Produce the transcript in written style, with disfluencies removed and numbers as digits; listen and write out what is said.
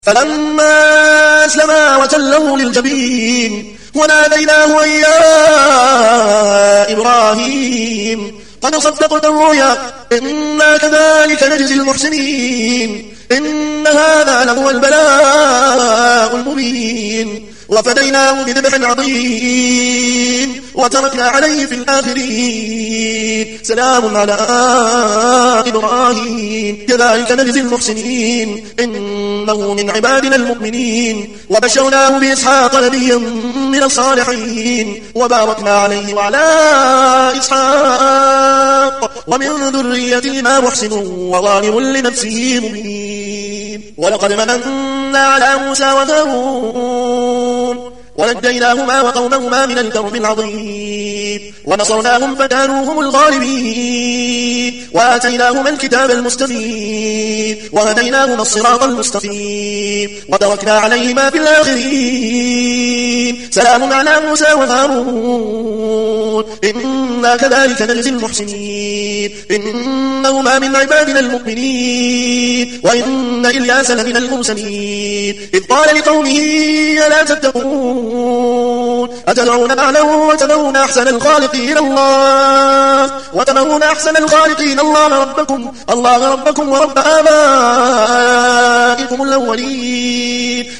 فلما أسلما وتله للجبين وناديناه يا إبراهيم قد صدقت الرؤيا إنا كذلك نجزي المحسنين إن هذا لهو البلاء المبين وفديناه بذبح عظيم وتركنا عليه في الآخرين سلام على إبراهيم كذلك نجزي المحسنين إنه من عبادنا المؤمنين وبشرناه بإسحاق نبيا من الصالحين وباركنا عليه وعلى إسحاق ومن ذريتهما محسن وظالم لنفسه مبين ولقد مننا على موسى وهارون ونجيناهما وقومهما من الكرب العظيم ونصرناهم فكانوا هم الغالبين وآتيناهما الكتاب المستبين وهديناهما الصراط المستقيم وتركنا عليهما في الآخرين سلام على موسى وهارون إنا كذلك نجزي المحسنين إنهما من عبادنا المؤمنين وإن إلياس لمن المرسلين إذ قال لقومه ألا تتقون أتدعون بعلا وتذرون أحسن الخالقين الله ربكم ورب آبائكم الأولين